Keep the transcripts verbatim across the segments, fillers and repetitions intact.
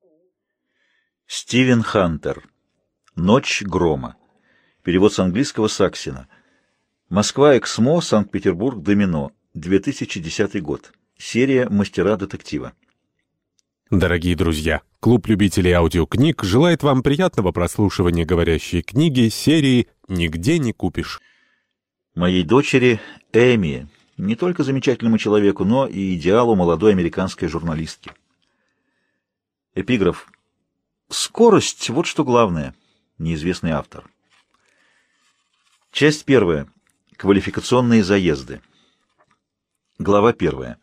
Стивен Хантер. «Ночь грома». Перевод с английского Саксина. Москва, Эксмо, Санкт-Петербург, Домино. две тысячи десятый год. Серия «Мастера детектива». Дорогие друзья, клуб любителей аудиокниг желает вам приятного прослушивания говорящей книги серии «Нигде не купишь». Моей дочери Эми, не только замечательному человеку, но и идеалу молодой американской журналистки. Эпиграф. Скорость — вот что главное. Неизвестный автор. Часть первая. Квалификационные заезды. Глава первая.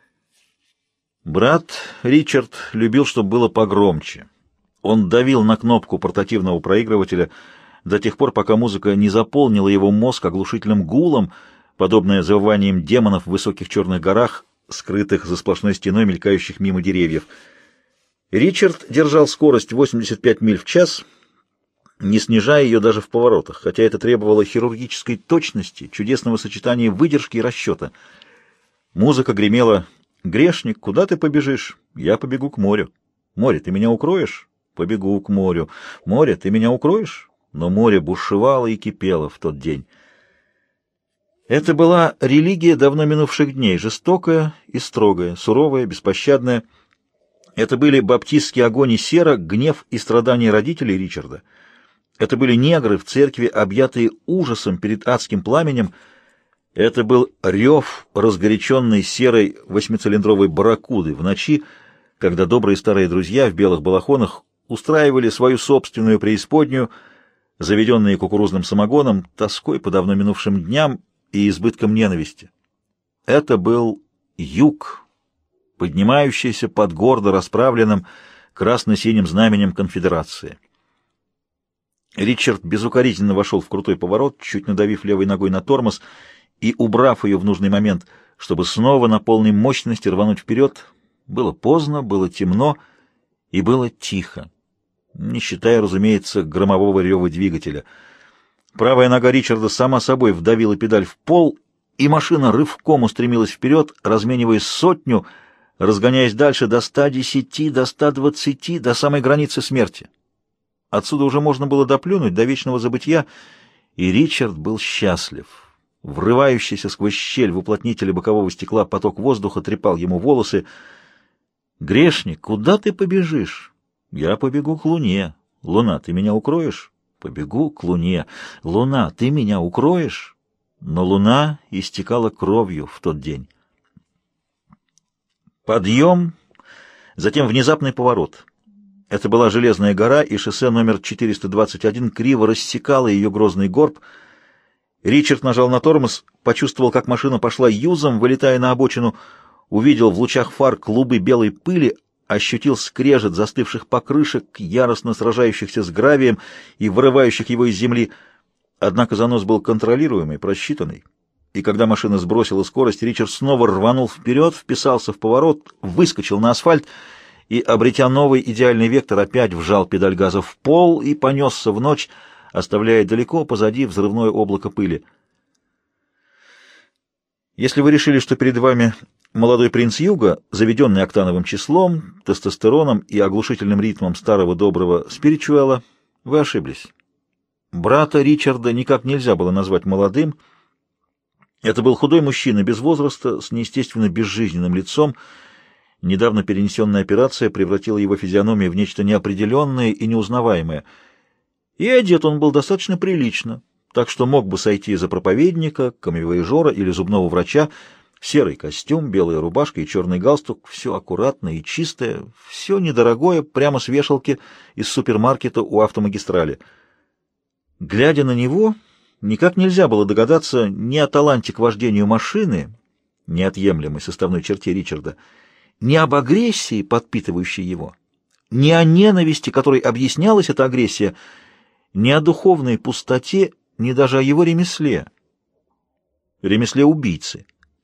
Брат Ричард любил, чтобы было погромче. Он давил на кнопку портативного проигрывателя до тех пор, пока музыка не заполнила его мозг оглушительным гулом, подобное завыванием демонов в высоких черных горах, скрытых за сплошной стеной мелькающих мимо деревьев. Ричард держал скорость восемьдесят пять миль в час, не снижая ее даже в поворотах, хотя это требовало хирургической точности, чудесного сочетания выдержки и расчета. Музыка гремела: «Грешник, куда ты побежишь? Я побегу к морю. Море, ты меня укроешь? Побегу к морю. Море, ты меня укроешь?» Но море бушевало и кипело в тот день. Это была религия давно минувших дней, жестокая и строгая, суровая, беспощадная. Это были баптистский огонь и сера, гнев и страдания родителей Ричарда. Это были негры в церкви, объятые ужасом перед адским пламенем. Это был рев разгоряченной серой восьмицилиндровой барракуды в ночи, когда добрые старые друзья в белых балахонах устраивали свою собственную преисподнюю, заведенные кукурузным самогоном, тоской по давно минувшим дням и избытком ненависти. Это был юг, поднимающийся под гордо расправленным красно-синим знаменем конфедерации. Ричард безукоризненно вошел в крутой поворот, чуть надавив левой ногой на тормоз и убрав ее в нужный момент, чтобы снова на полной мощности рвануть вперед. Было поздно, было темно и было тихо, не считая, разумеется, громового рева двигателя. Правая нога Ричарда сама собой вдавила педаль в пол, и машина рывком устремилась вперед, разменивая сотню, разгоняясь дальше до ста десяти, до ста двадцати, до самой границы смерти. Отсюда уже можно было доплюнуть до вечного забытья, и Ричард был счастлив. Врывающийся сквозь щель в уплотнителе бокового стекла поток воздуха трепал ему волосы. «Грешник, куда ты побежишь?» «Я побегу к луне. Луна, ты меня укроешь?» «Побегу к луне. Луна, ты меня укроешь?» Но луна истекала кровью в тот день. Подъем, затем внезапный поворот. Это была железная гора, и шоссе номер четыреста двадцать один криво рассекало ее грозный горб. Ричард нажал на тормоз, почувствовал, как машина пошла юзом, вылетая на обочину, увидел в лучах фар клубы белой пыли, ощутил скрежет застывших покрышек, яростно сражающихся с гравием и вырывающих его из земли. Однако занос был контролируемый, просчитанный. И когда машина сбросила скорость, Ричард снова рванул вперед, вписался в поворот, выскочил на асфальт и, обретя новый идеальный вектор, опять вжал педаль газа в пол и понесся в ночь, оставляя далеко позади взрывное облако пыли. Если вы решили, что перед вами молодой принц Юга, заведенный октановым числом, тестостероном и оглушительным ритмом старого доброго спиричуэла, вы ошиблись. Брата Ричарда никак нельзя было назвать молодым. Это был худой мужчина без возраста, с неестественно безжизненным лицом. Недавно перенесенная операция превратила его физиономию в нечто неопределенное и неузнаваемое. И одет он был достаточно прилично, так что мог бы сойти за проповедника, камевояжера или зубного врача. Серый костюм, белая рубашка и черный галстук — все аккуратное и чистое, все недорогое, прямо с вешалки из супермаркета у автомагистрали. Глядя на него, никак нельзя было догадаться ни о таланте к вождению машины, неотъемлемой составной черте Ричарда, ни об агрессии, подпитывающей его, ни о ненависти, которой объяснялась эта агрессия, ни о духовной пустоте, ни даже о его ремесле, ремесле убийцы.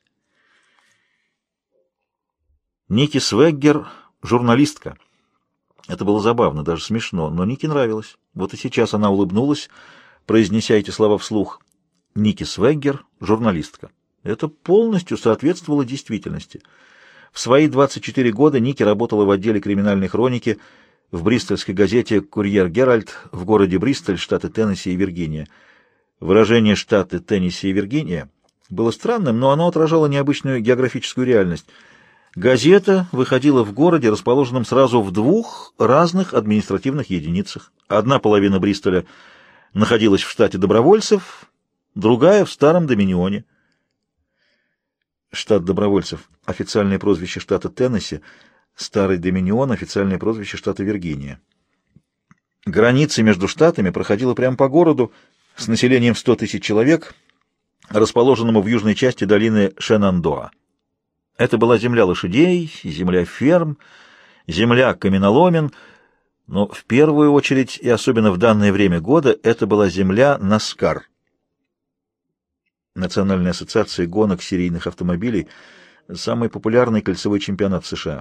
Ники Свеггер — журналистка. Это было забавно, даже смешно, но Нике нравилось. Вот и сейчас она улыбнулась, произнеся эти слова вслух. Ники Свеггер — журналистка. Это полностью соответствовало действительности. В свои двадцать четыре года Ники работала в отделе криминальной хроники в бристольской газете «Курьер Геральт» в городе Бристоль, штаты Теннесси и Виргиния. Выражение «штаты Теннесси и Виргиния» было странным, но оно отражало необычную географическую реальность. Газета выходила в городе, расположенном сразу в двух разных административных единицах. Одна половина Бристоля находилась в штате добровольцев, другая — в Старом Доминионе. Штат добровольцев — официальное прозвище штата Теннесси, Старый Доминион — официальное прозвище штата Виргиния. Граница между штатами проходила прямо по городу с населением в сто тысяч человек, расположенному в южной части долины Шенандоа. Это была земля лошадей, земля ферм, земля каменоломен, но в первую очередь и особенно в данное время года это была земля Наскар. Национальная ассоциация гонок серийных автомобилей, самый популярный кольцевой чемпионат в США.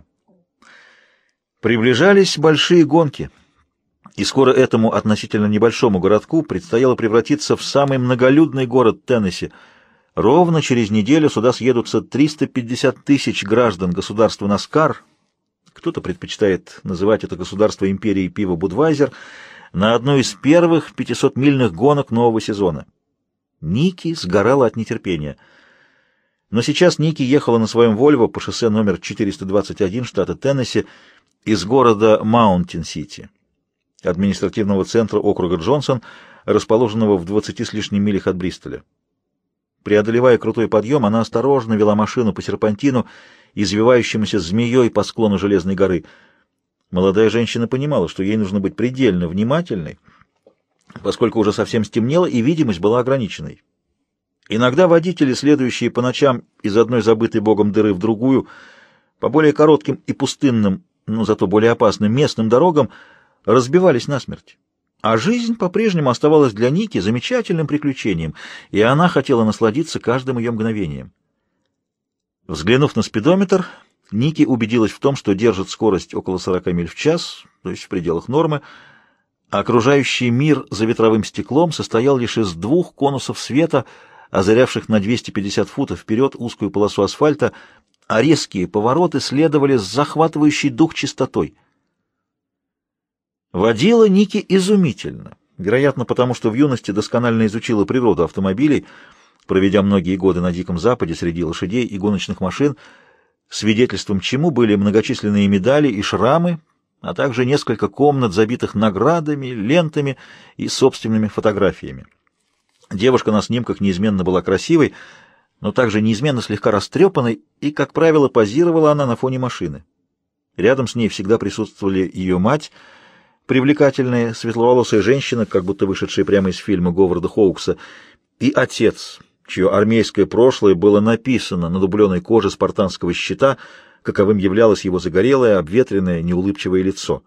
Приближались большие гонки, и скоро этому относительно небольшому городку предстояло превратиться в самый многолюдный город Теннесси. Ровно через неделю сюда съедутся триста пятьдесят тысяч граждан государства Наскар, кто-то предпочитает называть это государство империей пива Будвайзер, на одну из первых пятисотмильных гонок нового сезона. Ники сгорала от нетерпения. Но сейчас Ники ехала на своем Вольво по шоссе номер четыреста двадцать один штата Теннесси из города Маунтин-Сити, административного центра округа Джонсон, расположенного в двадцати с лишним милях от Бристоля. Преодолевая крутой подъем, она осторожно вела машину по серпантину, извивающемуся змеей по склону Железной горы. Молодая женщина понимала, что ей нужно быть предельно внимательной, поскольку уже совсем стемнело и видимость была ограниченной. Иногда водители, следующие по ночам из одной забытой богом дыры в другую, по более коротким и пустынным, но зато более опасным местным дорогам, разбивались насмерть. А жизнь по-прежнему оставалась для Ники замечательным приключением, и она хотела насладиться каждым ее мгновением. Взглянув на спидометр, Ники убедилась в том, что держит скорость около сорока миль в час, то есть в пределах нормы. Окружающий мир за ветровым стеклом состоял лишь из двух конусов света, озарявших на двести пятьдесят футов вперед узкую полосу асфальта, а резкие повороты следовали с захватывающей дух чистотой. Водила Ники изумительно, вероятно, потому что в юности досконально изучила природу автомобилей, проведя многие годы на Диком Западе среди лошадей и гоночных машин, свидетельством чему были многочисленные медали и шрамы, а также несколько комнат, забитых наградами, лентами и собственными фотографиями. Девушка на снимках неизменно была красивой, но также неизменно слегка растрепанной, и, как правило, позировала она на фоне машины. Рядом с ней всегда присутствовали ее мать, привлекательная светловолосая женщина, как будто вышедшая прямо из фильма Говарда Хоукса, и отец, чье армейское прошлое было написано на дубленой коже спартанского щита, каковым являлось его загорелое, обветренное, неулыбчивое лицо.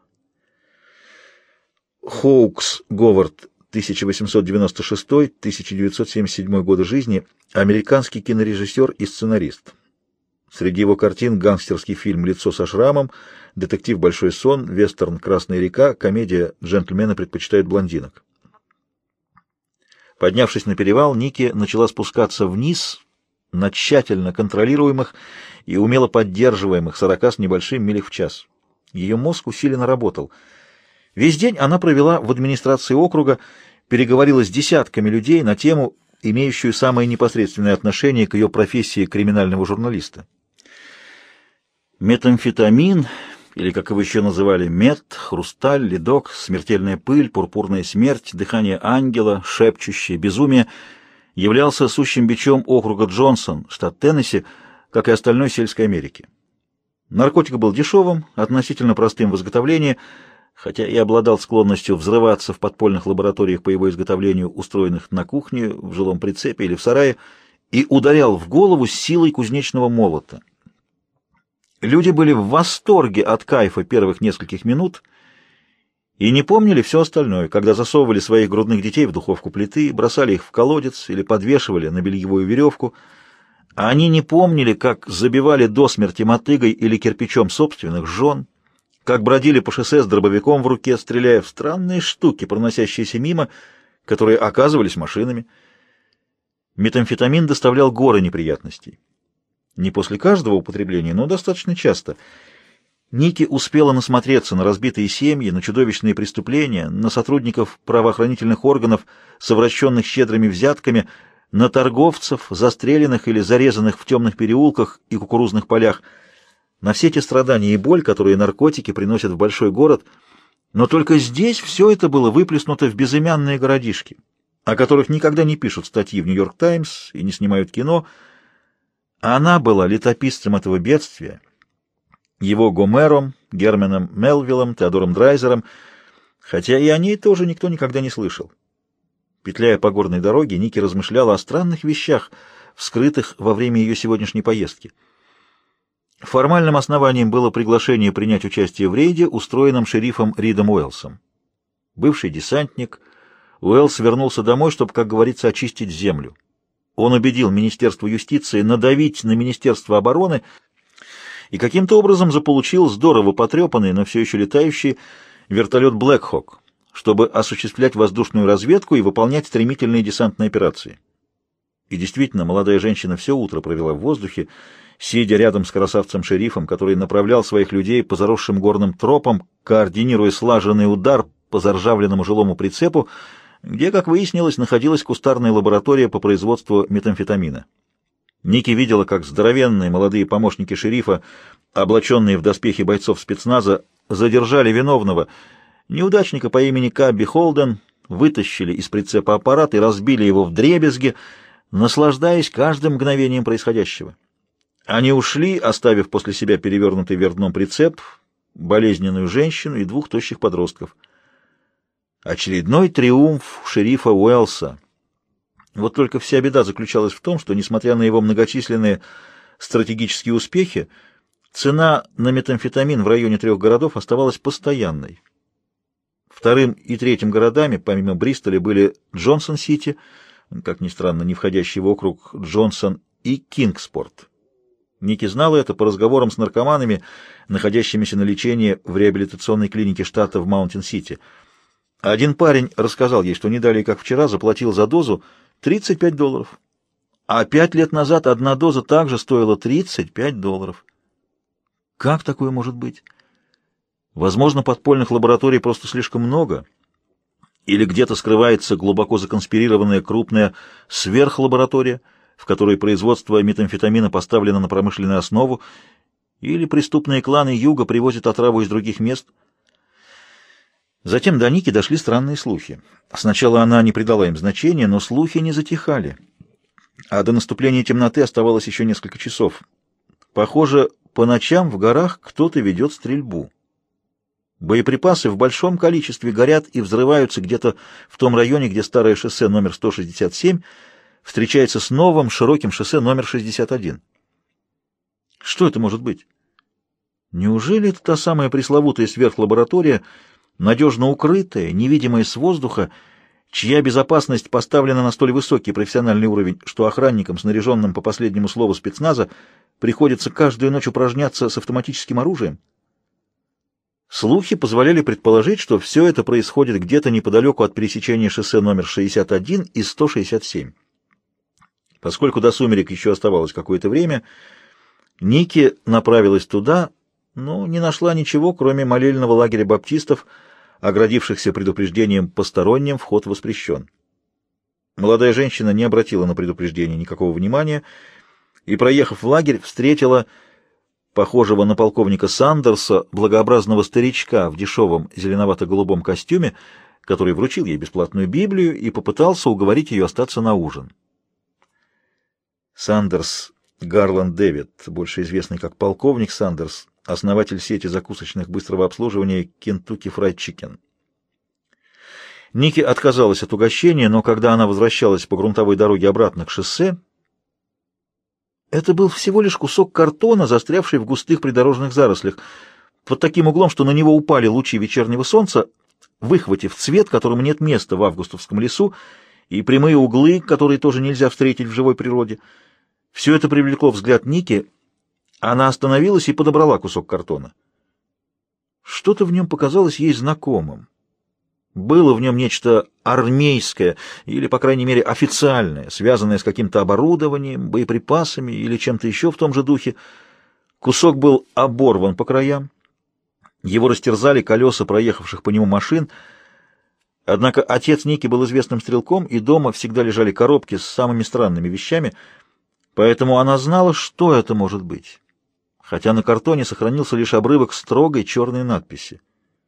Хоукс Говард, тысяча восемьсот девяносто шестой — тысяча девятьсот семьдесят седьмой годы жизни, американский кинорежиссер и сценарист. Среди его картин гангстерский фильм «Лицо со шрамом», детектив «Большой сон», вестерн «Красная река», комедия «Джентльмены предпочитают блондинок». Поднявшись на перевал, Ники начала спускаться вниз на тщательно контролируемых и умело поддерживаемых сорока с небольшим милях в час. Ее мозг усиленно работал. Весь день она провела в администрации округа, переговорила с десятками людей на тему, имеющую самое непосредственное отношение к ее профессии криминального журналиста. Метамфетамин, или, как его еще называли, мет, хрусталь, ледок, смертельная пыль, пурпурная смерть, дыхание ангела, шепчущее безумие, являлся сущим бичом округа Джонсон, штат Теннесси, как и остальной сельской Америки. Наркотик был дешевым, относительно простым в изготовлении, хотя и обладал склонностью взрываться в подпольных лабораториях по его изготовлению, устроенных на кухне, в жилом прицепе или в сарае, и ударял в голову силой кузнечного молота. Люди были в восторге от кайфа первых нескольких минут и не помнили все остальное, когда засовывали своих грудных детей в духовку плиты, бросали их в колодец или подвешивали на бельевую веревку. А они не помнили, как забивали до смерти мотыгой или кирпичом собственных жен, как бродили по шоссе с дробовиком в руке, стреляя в странные штуки, проносящиеся мимо, которые оказывались машинами. Метамфетамин доставлял горы неприятностей. Не после каждого употребления, но достаточно часто. Ники успела насмотреться на разбитые семьи, на чудовищные преступления, на сотрудников правоохранительных органов, совращенных щедрыми взятками, на торговцев, застреленных или зарезанных в темных переулках и кукурузных полях, на все те страдания и боль, которые наркотики приносят в большой город. Но только здесь все это было выплеснуто в безымянные городишки, о которых никогда не пишут статьи в «Нью-Йорк Таймс» и не снимают кино. Она была летописцем этого бедствия, его Гомером, Герменом Мелвиллом, Теодором Драйзером, хотя и о ней тоже никто никогда не слышал. Петляя по горной дороге, Ники размышляла о странных вещах, вскрытых во время ее сегодняшней поездки. Формальным основанием было приглашение принять участие в рейде, устроенном шерифом Ридом Уэллсом. Бывший десантник, Уэллс вернулся домой, чтобы, как говорится, очистить землю. Он убедил Министерство юстиции надавить на Министерство обороны и каким-то образом заполучил здорово потрепанный, но все еще летающий вертолет «Блэк Хок», чтобы осуществлять воздушную разведку и выполнять стремительные десантные операции. И действительно, молодая женщина все утро провела в воздухе, сидя рядом с красавцем-шерифом, который направлял своих людей по заросшим горным тропам, координируя слаженный удар по заржавленному жилому прицепу, где, как выяснилось, находилась кустарная лаборатория по производству метамфетамина. Ники видела, как здоровенные молодые помощники шерифа, облаченные в доспехи бойцов спецназа, задержали виновного, неудачника по имени Кабби Холден, вытащили из прицепа аппарат и разбили его вдребезги, наслаждаясь каждым мгновением происходящего. Они ушли, оставив после себя перевернутый вверх дном прицеп, болезненную женщину и двух тощих подростков. Очередной триумф шерифа Уэллса. Вот только вся беда заключалась в том, что, несмотря на его многочисленные стратегические успехи, цена на метамфетамин в районе трех городов оставалась постоянной. Вторым и третьим городами, помимо Бристоля, были Джонсон-Сити, как ни странно, не входящий в округ Джонсон, и Кингспорт. Ники знала это по разговорам с наркоманами, находящимися на лечении в реабилитационной клинике штата в Маунтин-Сити. Один парень рассказал ей, что не далее, как вчера, заплатил за дозу тридцать пять долларов. А пять лет назад одна доза также стоила тридцать пять долларов. Как такое может быть? Возможно, подпольных лабораторий просто слишком много. Или где-то скрывается глубоко законспирированная крупная сверхлаборатория, в которой производство метамфетамина поставлено на промышленную основу, или преступные кланы Юга привозят отраву из других мест. Затем до Ники дошли странные слухи. Сначала она не придала им значения, но слухи не затихали. А до наступления темноты оставалось еще несколько часов. Похоже, по ночам в горах кто-то ведет стрельбу. Боеприпасы в большом количестве горят и взрываются где-то в том районе, где старое шоссе номер сто шестьдесят семь встречается с новым широким шоссе номер шестьдесят один. Что это может быть? Неужели это та самая пресловутая сверхлаборатория, надежно укрытая, невидимая с воздуха, чья безопасность поставлена на столь высокий профессиональный уровень, что охранникам, снаряженным по последнему слову спецназа, приходится каждую ночь упражняться с автоматическим оружием? Слухи позволяли предположить, что все это происходит где-то неподалеку от пересечения шоссе номер шестьдесят один и сто шестьдесят семь. Поскольку до сумерек еще оставалось какое-то время, Ники направилась туда, но не нашла ничего, кроме молельного лагеря баптистов, оградившихся предупреждением «посторонним вход воспрещен». Молодая женщина не обратила на предупреждение никакого внимания и, проехав в лагерь, встретила похожего на полковника Сандерса, благообразного старичка в дешевом зеленовато-голубом костюме, который вручил ей бесплатную Библию и попытался уговорить ее остаться на ужин. Сандерс Гарланд Дэвид, больше известный как полковник Сандерс, основатель сети закусочных быстрого обслуживания Kentucky Fried Chicken. Ники отказалась от угощения, но когда она возвращалась по грунтовой дороге обратно к шоссе, это был всего лишь кусок картона, застрявший в густых придорожных зарослях, под таким углом, что на него упали лучи вечернего солнца, выхватив цвет, которому нет места в августовском лесу, и прямые углы, которые тоже нельзя встретить в живой природе. Все это привлекло взгляд Ники. Она остановилась и подобрала кусок картона. Что-то в нем показалось ей знакомым. Было в нем нечто армейское или, по крайней мере, официальное, связанное с каким-то оборудованием, боеприпасами или чем-то еще в том же духе. Кусок был оборван по краям. Его растерзали колеса проехавших по нему машин. Однако отец Ники был известным стрелком, и дома всегда лежали коробки с самыми странными вещами, поэтому она знала, что это может быть, хотя на картоне сохранился лишь обрывок строгой черной надписи.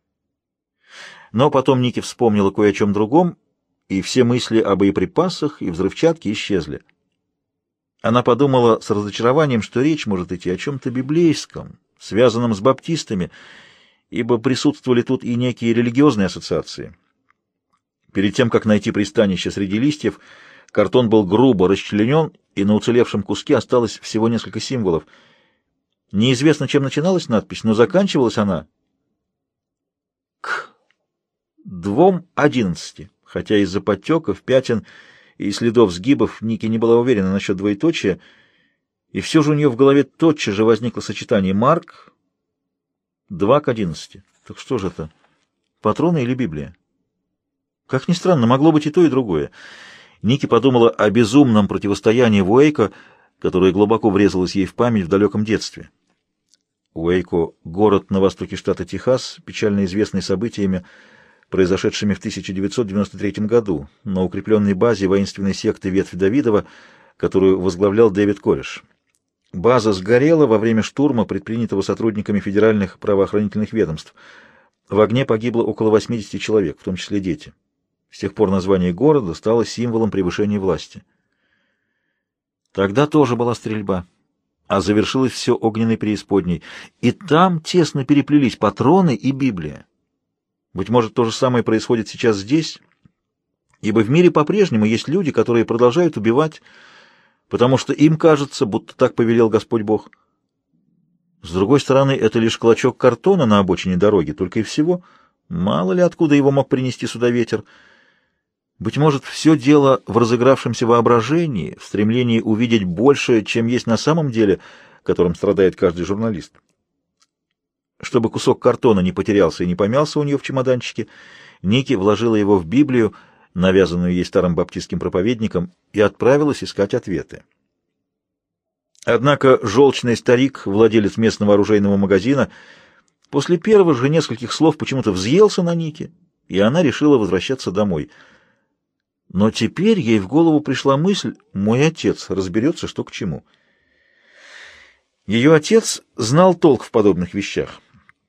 Но потом Ники вспомнила кое о чем другом, и все мысли о боеприпасах и взрывчатке исчезли. Она подумала с разочарованием, что речь может идти о чем-то библейском, связанном с баптистами, ибо присутствовали тут и некие религиозные ассоциации. Перед тем, как найти пристанище среди листьев, картон был грубо расчленен, и на уцелевшем куске осталось всего несколько символов. Неизвестно, чем начиналась надпись, но заканчивалась она к двум одиннадцати, хотя из-за подтеков, пятен и следов сгибов Ники не была уверена насчет двоеточия, и все же у нее в голове тотчас же возникло сочетание «Марк» два к одиннадцати. Так что же это? Патроны или Библия? Как ни странно, могло быть и то, и другое. Ники подумала о безумном противостоянии в Уэйко, которое глубоко врезалось ей в память в далеком детстве. Уэйко — город на востоке штата Техас, печально известный событиями, произошедшими в тысяча девятьсот девяносто третьем году на укрепленной базе воинственной секты Ветви Давидова, которую возглавлял Дэвид Кореш. База сгорела во время штурма, предпринятого сотрудниками федеральных правоохранительных ведомств. В огне погибло около восьмидесяти человек, в том числе дети. С тех пор название города стало символом превышения власти. Тогда тоже была стрельба, а завершилось все огненной преисподней, и там тесно переплелись патроны и Библия. Быть может, то же самое происходит сейчас здесь, ибо в мире по-прежнему есть люди, которые продолжают убивать, потому что им кажется, будто так повелел Господь Бог. С другой стороны, это лишь клочок картона на обочине дороги, только и всего. Мало ли откуда его мог принести сюда ветер. Быть может, все дело в разыгравшемся воображении, в стремлении увидеть больше, чем есть на самом деле, которым страдает каждый журналист. Чтобы кусок картона не потерялся и не помялся у нее в чемоданчике, Ники вложила его в Библию, навязанную ей старым баптистским проповедником, и отправилась искать ответы. Однако желчный старик, владелец местного оружейного магазина, после первых же нескольких слов почему-то взъелся на Ники, и она решила возвращаться домой. Но теперь ей в голову пришла мысль: мой отец разберется, что к чему. Ее отец знал толк в подобных вещах.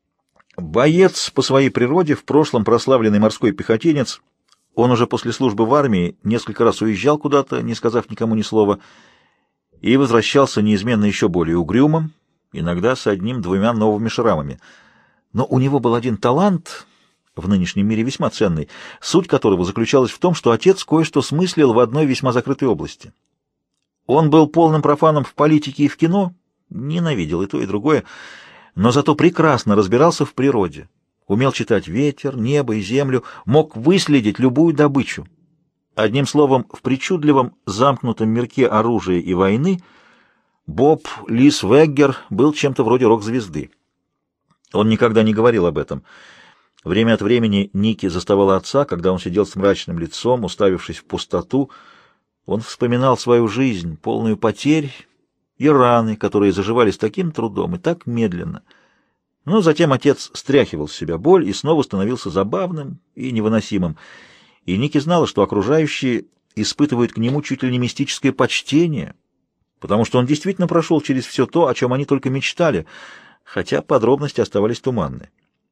Боец по своей природе, в прошлом прославленный морской пехотинец, он уже после службы в армии несколько раз уезжал куда-то, не сказав никому ни слова, и возвращался неизменно еще более угрюмым, иногда с одним-двумя новыми шрамами. Но у него был один талант, в нынешнем мире весьма ценный, суть которого заключалась в том, что отец кое-что смыслил в одной весьма закрытой области. Он был полным профаном в политике и в кино, ненавидел и то, и другое, но зато прекрасно разбирался в природе, умел читать ветер, небо и землю, мог выследить любую добычу. Одним словом, в причудливом замкнутом мирке оружия и войны Боб Лисвеггер был чем-то вроде рок-звезды. Он никогда не говорил об этом. Время от времени Ники заставала отца, когда он сидел с мрачным лицом, уставившись в пустоту. Он вспоминал свою жизнь, полную потерь и раны, которые заживали с таким трудом и так медленно. Но затем отец стряхивал с себя боль и снова становился забавным и невыносимым. И Ники знала, что окружающие испытывают к нему чуть ли не мистическое почтение, потому что он действительно прошел через все то, о чем они только мечтали, хотя подробности оставались туманны.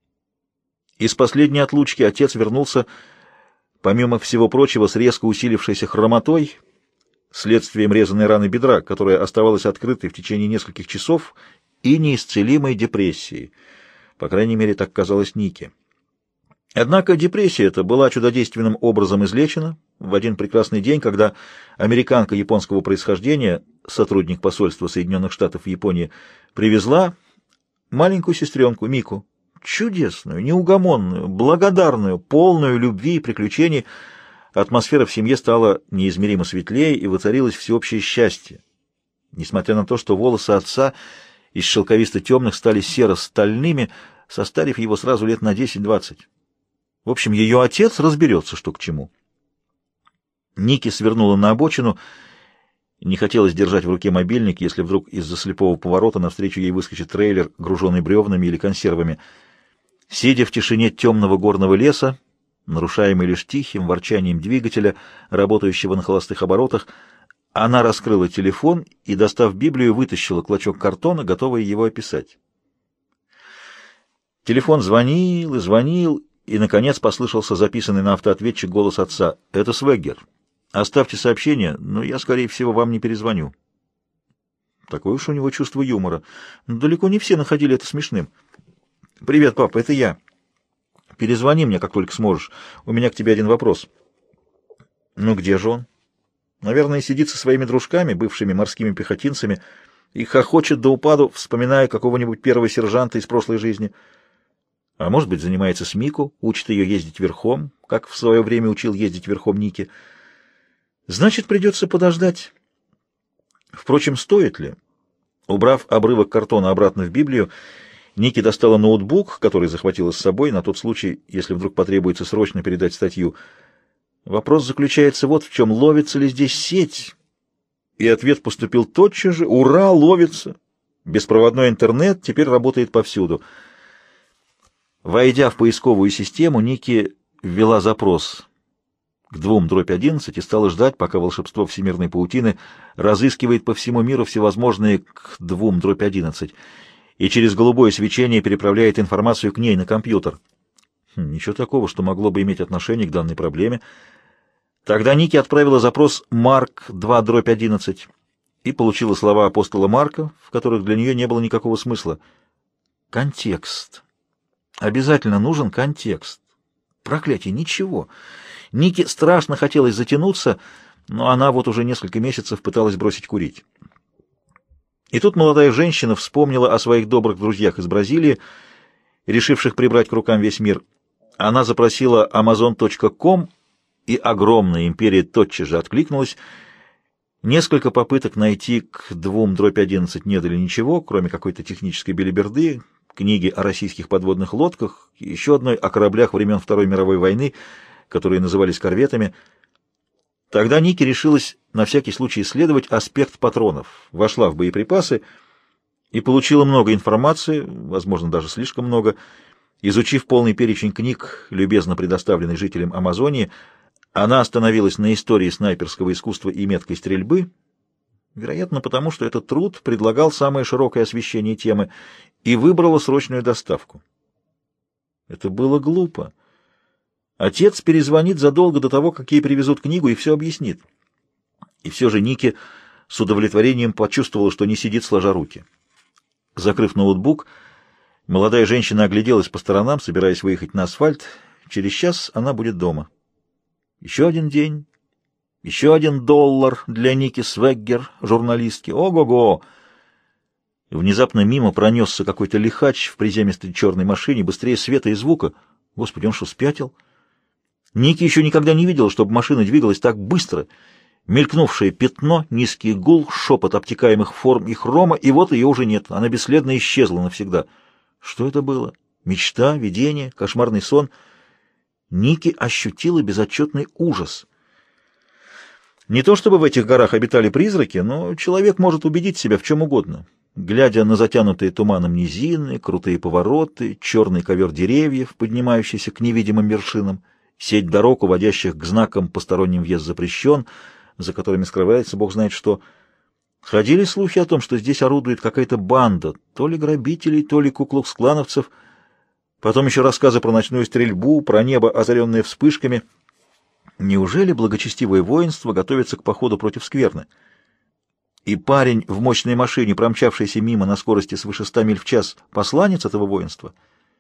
Из последней отлучки отец вернулся, помимо всего прочего, с резко усилившейся хромотой, следствием резаной раны бедра, которая оставалась открытой в течение нескольких часов, и неисцелимой депрессией. По крайней мере, так казалось Нике. Однако депрессия эта была чудодейственным образом излечена в один прекрасный день, когда американка японского происхождения, сотрудник посольства Соединенных Штатов в Японии, привезла маленькую сестренку Мику, чудесную, неугомонную, благодарную, полную любви и приключений. Атмосфера в семье стала неизмеримо светлее, и воцарилось всеобщее счастье. Несмотря на то, что волосы отца из шелковисто-темных стали серо-стальными, состарив его сразу лет на десять-двадцать. В общем, ее отец разберется, что к чему. Ники свернула на обочину. Не хотелось держать в руке мобильник, если вдруг из-за слепого поворота навстречу ей выскочит трейлер, груженный бревнами или консервами. Сидя в тишине темного горного леса, нарушаемый лишь тихим ворчанием двигателя, работающего на холостых оборотах, она раскрыла телефон и, достав Библию, вытащила клочок картона, готовая его описать. Телефон звонил и звонил, и, наконец, послышался записанный на автоответчик голос отца. «Это Свеггер. Оставьте сообщение, но я, скорее всего, вам не перезвоню». Такое уж у него чувство юмора. Но далеко не все находили это смешным. «Привет, папа, это я. Перезвони мне, как только сможешь. У меня к тебе один вопрос». «Ну где же он?» «Наверное, сидит со своими дружками, бывшими морскими пехотинцами, и хохочет до упаду, вспоминая какого-нибудь первого сержанта из прошлой жизни. А может быть, занимается с Мику, учит ее ездить верхом, как в свое время учил ездить верхом Ники. Значит, придется подождать. Впрочем, стоит ли?» Убрав обрывок картона обратно в Библию, Ники достала ноутбук, который захватила с собой на тот случай, если вдруг потребуется срочно передать статью. Вопрос заключается вот в чем: ловится ли здесь сеть? И ответ поступил тотчас же: ура, ловится! Беспроводной интернет теперь работает повсюду. Войдя в поисковую систему, Ники ввела запрос к двум дробь одиннадцать и стала ждать, пока волшебство всемирной паутины разыскивает по всему миру всевозможные к двум дробь одиннадцать и через голубое свечение переправляет информацию к ней на компьютер. Хм, ничего такого, что могло бы иметь отношение к данной проблеме. Тогда Ники отправила запрос «Марк два дробь одиннадцать» и получила слова апостола Марка, в которых для нее не было никакого смысла. Контекст. Обязательно нужен контекст. Проклятие, ничего. Нике страшно хотелось затянуться, но она вот уже несколько месяцев пыталась бросить курить. И тут молодая женщина вспомнила о своих добрых друзьях из Бразилии, решивших прибрать к рукам весь мир. Она запросила амазон точка ком, и огромная империя тотчас же откликнулась. Несколько попыток найти к двум дробь одиннадцать не дали ничего, кроме какой-то технической белиберды, книги о российских подводных лодках, и еще одной о кораблях времен Второй мировой войны, которые назывались корветами. Тогда Ники решилась на всякий случай исследовать аспект патронов, вошла в боеприпасы и получила много информации, возможно, даже слишком много. Изучив полный перечень книг, любезно предоставленный жителям Амазонии, она остановилась на истории снайперского искусства и меткой стрельбы, вероятно, потому что этот труд предлагал самое широкое освещение темы, и выбрала срочную доставку. Это было глупо. Отец перезвонит задолго до того, как ей привезут книгу, и все объяснит. И все же Ники с удовлетворением почувствовала, что не сидит сложа руки. Закрыв ноутбук, молодая женщина огляделась по сторонам, собираясь выехать на асфальт. Через час она будет дома. Еще один день, еще один доллар для Ники Свеггер, журналистки. Ого-го! Внезапно мимо пронесся какой-то лихач в приземистой черной машине, быстрее света и звука. Господи, он что, спятил? Ники еще никогда не видела, чтобы машина двигалась так быстро. Мелькнувшее пятно, низкий гул, шепот обтекаемых форм и хрома, и вот ее уже нет. Она бесследно исчезла навсегда. Что это было? Мечта, видение, кошмарный сон? Ники ощутила безотчетный ужас. Не то чтобы в этих горах обитали призраки, но человек может убедить себя в чем угодно. Глядя на затянутые туманом низины, крутые повороты, черный ковер деревьев, поднимающийся к невидимым вершинам, сеть дорог, уводящих к знакам «Посторонним въезд запрещен», за которыми скрывается бог знает что. Ходили слухи о том, что здесь орудует какая-то банда, то ли грабителей, то ли куклукс-клановцев. Потом еще рассказы про ночную стрельбу, про небо, озаренное вспышками. Неужели благочестивое воинство готовится к походу против скверны? И парень в мощной машине, промчавшийся мимо на скорости свыше ста миль в час, посланец этого воинства?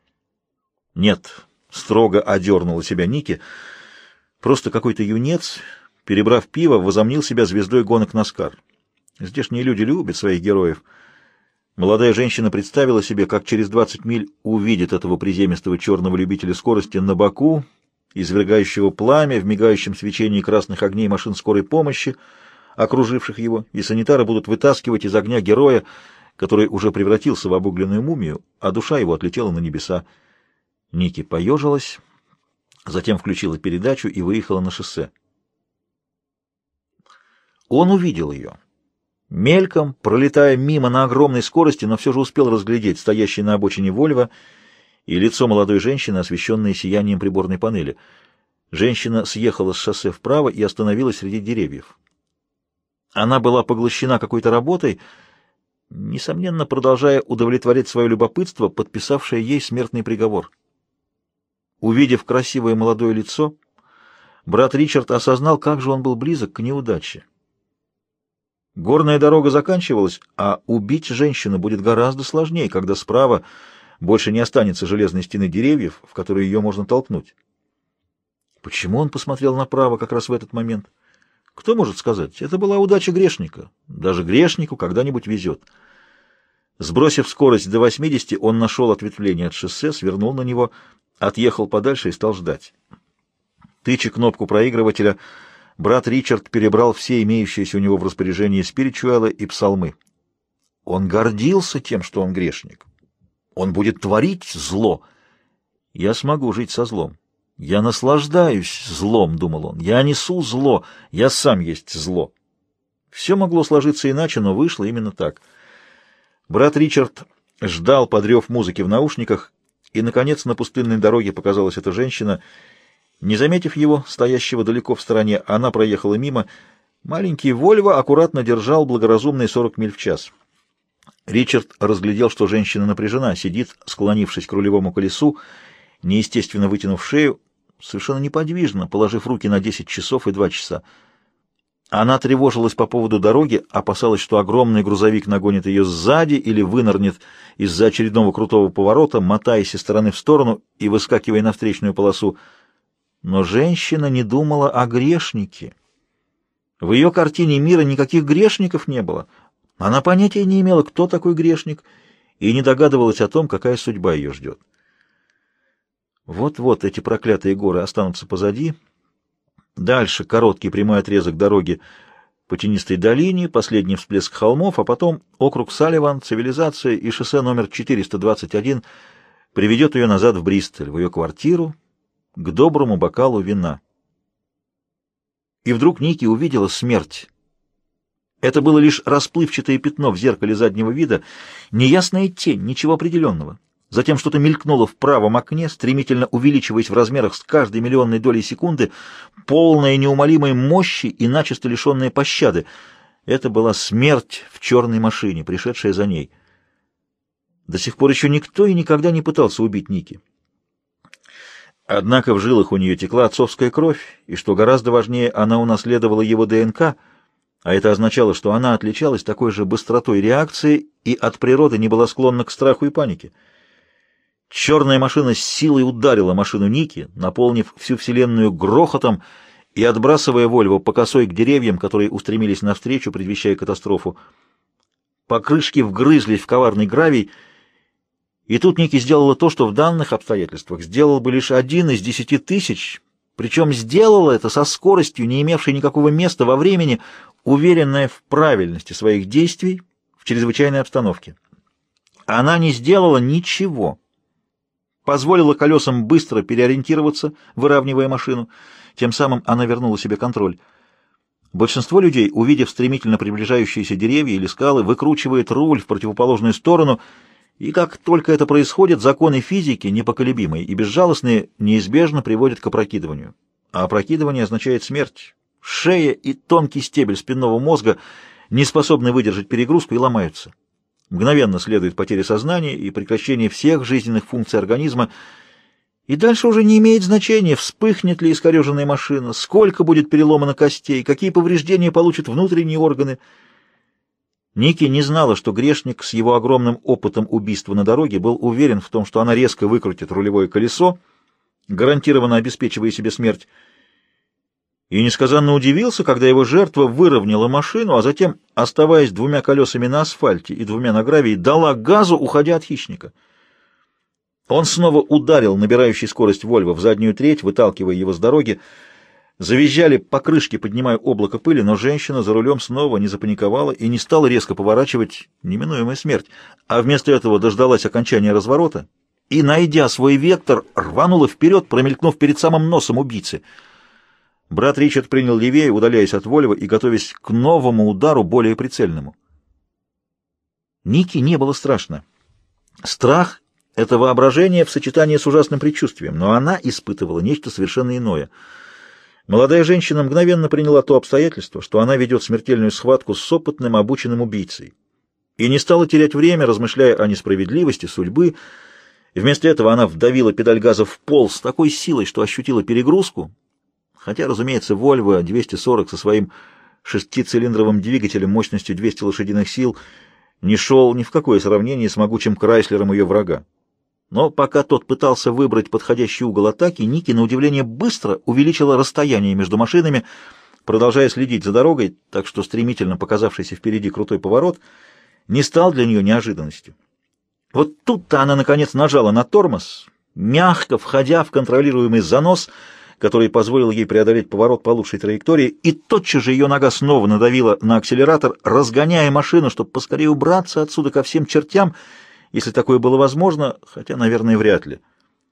Нет, строго одернула себя Ники. Просто какой-то юнец, перебрав пиво, возомнил себя звездой гонок Наскар. Здешние люди любят своих героев. Молодая женщина представила себе, как через двадцать миль увидит этого приземистого черного любителя скорости на боку, извергающего пламя в мигающем свечении красных огней машин скорой помощи, окруживших его, и санитары будут вытаскивать из огня героя, который уже превратился в обугленную мумию, а душа его отлетела на небеса. Ники поежилась затем включила передачу и выехала на шоссе. Он увидел ее. Мельком, пролетая мимо на огромной скорости, но все же успел разглядеть стоящий на обочине Вольво и лицо молодой женщины, освещенное сиянием приборной панели. Женщина съехала с шоссе вправо и остановилась среди деревьев. Она была поглощена какой-то работой, несомненно, продолжая удовлетворять свое любопытство, подписавшее ей смертный приговор. Увидев красивое молодое лицо, брат Ричард осознал, как же он был близок к неудаче. Горная дорога заканчивалась, а убить женщину будет гораздо сложнее, когда справа больше не останется железной стены деревьев, в которые ее можно толкнуть. Почему он посмотрел направо как раз в этот момент? Кто может сказать? Это была удача грешника. Даже грешнику когда-нибудь везет. Сбросив скорость до восьмидесяти, он нашел ответвление от шоссе, свернул на него, отъехал подальше и стал ждать. Тыча кнопку проигрывателя, брат Ричард перебрал все имеющиеся у него в распоряжении спиричуэлы и псалмы. Он гордился тем, что он грешник. Он будет творить зло. Я смогу жить со злом. Я наслаждаюсь злом, думал он. Я несу зло. Я сам есть зло. Все могло сложиться иначе, но вышло именно так. Брат Ричард ждал под рев музыки в наушниках, и, наконец, на пустынной дороге показалась эта женщина. Не заметив его, стоящего далеко в стороне, она проехала мимо. Маленький Вольво аккуратно держал благоразумные сорок миль в час. Ричард разглядел, что женщина напряжена, сидит, склонившись к рулевому колесу, неестественно вытянув шею, совершенно неподвижно, положив руки на десять часов и два часа. Она тревожилась по поводу дороги, опасалась, что огромный грузовик нагонит ее сзади или вынырнет из-за очередного крутого поворота, мотаясь из стороны в сторону и выскакивая на встречную полосу. Но женщина не думала о грешнике. В ее картине мира никаких грешников не было. Она понятия не имела, кто такой грешник, и не догадывалась о том, какая судьба ее ждет. Вот-вот эти проклятые горы останутся позади. Дальше короткий прямой отрезок дороги по тенистой долине, последний всплеск холмов, а потом округ Салливан, цивилизация и шоссе номер четыреста двадцать один приведет ее назад в Бристоль, в ее квартиру, к доброму бокалу вина. И вдруг Ники увидела смерть. Это было лишь расплывчатое пятно в зеркале заднего вида, неясная тень, ничего определенного. Затем что-то мелькнуло в правом окне, стремительно увеличиваясь в размерах с каждой миллионной долей секунды, полная неумолимой мощи и начисто лишенная пощады. Это была смерть в черной машине, пришедшая за ней. До сих пор еще никто и никогда не пытался убить Ники. Однако в жилах у нее текла отцовская кровь, и, что гораздо важнее, она унаследовала его ДНК, а это означало, что она отличалась такой же быстротой реакции и от природы не была склонна к страху и панике. Черная машина с силой ударила машину Ники, наполнив всю вселенную грохотом и отбрасывая Вольво по косой к деревьям, которые устремились навстречу, предвещая катастрофу. Покрышки вгрызлись в коварный гравий, и тут Ники сделала то, что в данных обстоятельствах сделал бы лишь один из десяти тысяч, причем сделала это со скоростью, не имевшей никакого места во времени, уверенная в правильности своих действий в чрезвычайной обстановке. Она не сделала ничего. Позволила колесам быстро переориентироваться, выравнивая машину. Тем самым она вернула себе контроль. Большинство людей, увидев стремительно приближающиеся деревья или скалы, выкручивает руль в противоположную сторону, и как только это происходит, законы физики, непоколебимые и безжалостные, неизбежно приводят к опрокидыванию. А опрокидывание означает смерть. Шея и тонкий стебель спинного мозга не способны выдержать перегрузку и ломаются. Мгновенно следует потеря сознания и прекращение всех жизненных функций организма, и дальше уже не имеет значения, вспыхнет ли искореженная машина, сколько будет переломано костей, какие повреждения получат внутренние органы. Ники не знала, что грешник с его огромным опытом убийства на дороге был уверен в том, что она резко выкрутит рулевое колесо, гарантированно обеспечивая себе смерть, и несказанно удивился, когда его жертва выровняла машину, а затем, оставаясь двумя колесами на асфальте и двумя на гравии, дала газу, уходя от хищника. Он снова ударил набирающий скорость Вольво в заднюю треть, выталкивая его с дороги. Завизжали покрышки, поднимая облако пыли, но женщина за рулем снова не запаниковала и не стала резко поворачивать неминуемая смерть, а вместо этого дождалась окончания разворота и, найдя свой вектор, рванула вперед, промелькнув перед самым носом убийцы. Брат Ричард принял левее, удаляясь от Вольво и готовясь к новому удару, более прицельному. Нике не было страшно. Страх — это воображение в сочетании с ужасным предчувствием, но она испытывала нечто совершенно иное. Молодая женщина мгновенно приняла то обстоятельство, что она ведет смертельную схватку с опытным, обученным убийцей, и не стала терять время, размышляя о несправедливости судьбы. Вместо этого она вдавила педаль газа в пол с такой силой, что ощутила перегрузку, хотя, разумеется, Volvo двести сорок со своим шестицилиндровым двигателем мощностью двести лошадиных сил не шел ни в какое сравнение с могучим Крайслером ее врага. Но пока тот пытался выбрать подходящий угол атаки, Ники, на удивление, быстро увеличила расстояние между машинами, продолжая следить за дорогой, так что стремительно показавшийся впереди крутой поворот не стал для нее неожиданностью. Вот тут-то она, наконец, нажала на тормоз, мягко входя в контролируемый занос, который позволил ей преодолеть поворот по лучшей траектории, и тотчас же ее нога снова надавила на акселератор, разгоняя машину, чтобы поскорее убраться отсюда ко всем чертям, если такое было возможно, хотя, наверное, вряд ли.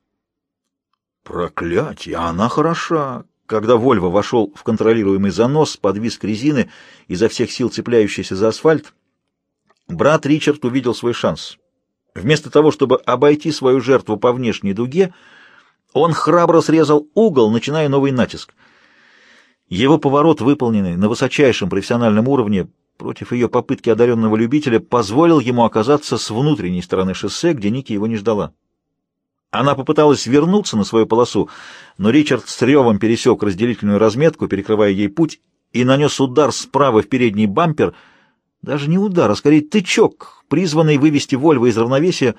Проклятие, она хороша! Когда Вольво вошел в контролируемый занос под визг резины, изо всех сил цепляющийся за асфальт, брат Ричард увидел свой шанс. Вместо того, чтобы обойти свою жертву по внешней дуге, он храбро срезал угол, начиная новый натиск. Его поворот, выполненный на высочайшем профессиональном уровне против ее попытки одаренного любителя, позволил ему оказаться с внутренней стороны шоссе, где Ники его не ждала. Она попыталась вернуться на свою полосу, но Ричард с ревом пересек разделительную разметку, перекрывая ей путь, и нанес удар справа в передний бампер, даже не удар, а скорее тычок, призванный вывести Вольво из равновесия.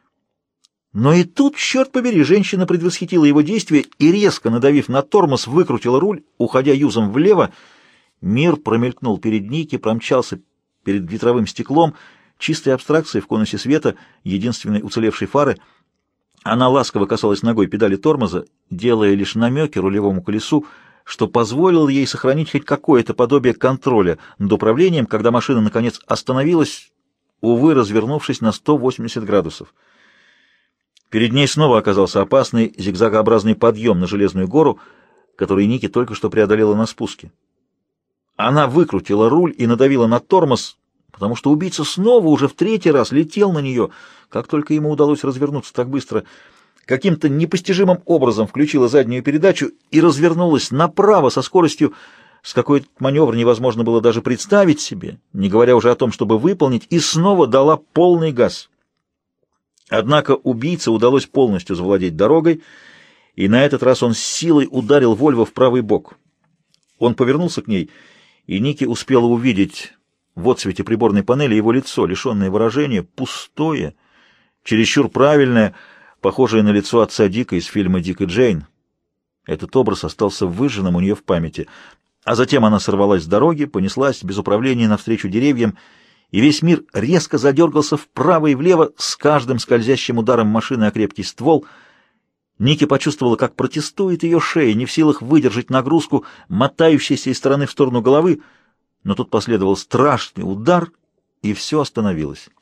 Но и тут, черт побери, женщина предвосхитила его действие и, резко надавив на тормоз, выкрутила руль, уходя юзом влево. Мир промелькнул перед Ники, промчался перед ветровым стеклом, чистой абстракцией в конусе света, единственной уцелевшей фары. Она ласково касалась ногой педали тормоза, делая лишь намеки рулевому колесу, что позволило ей сохранить хоть какое-то подобие контроля над управлением, когда машина, наконец, остановилась, увы, развернувшись на сто восемьдесят градусов. Перед ней снова оказался опасный зигзагообразный подъем на железную гору, который Ники только что преодолела на спуске. Она выкрутила руль и надавила на тормоз, потому что убийца снова уже в третий раз летел на нее, как только ему удалось развернуться так быстро. Каким-то непостижимым образом включила заднюю передачу и развернулась направо со скоростью, с какой этот маневр невозможно было даже представить себе, не говоря уже о том, чтобы выполнить, и снова дала полный газ. Однако убийце удалось полностью завладеть дорогой, и на этот раз он с силой ударил Вольво в правый бок. Он повернулся к ней, и Ники успела увидеть в отсвете приборной панели его лицо, лишенное выражения, пустое, чересчур правильное, похожее на лицо отца Дика из фильма «Дик и Джейн». Этот образ остался выжженным у нее в памяти. А затем она сорвалась с дороги, понеслась без управления навстречу деревьям, и весь мир резко задергался вправо и влево с каждым скользящим ударом машины о крепкий ствол. Ники почувствовала, как протестует ее шея, не в силах выдержать нагрузку, мотающейся из стороны в сторону головы, но тут последовал страшный удар, и все остановилось.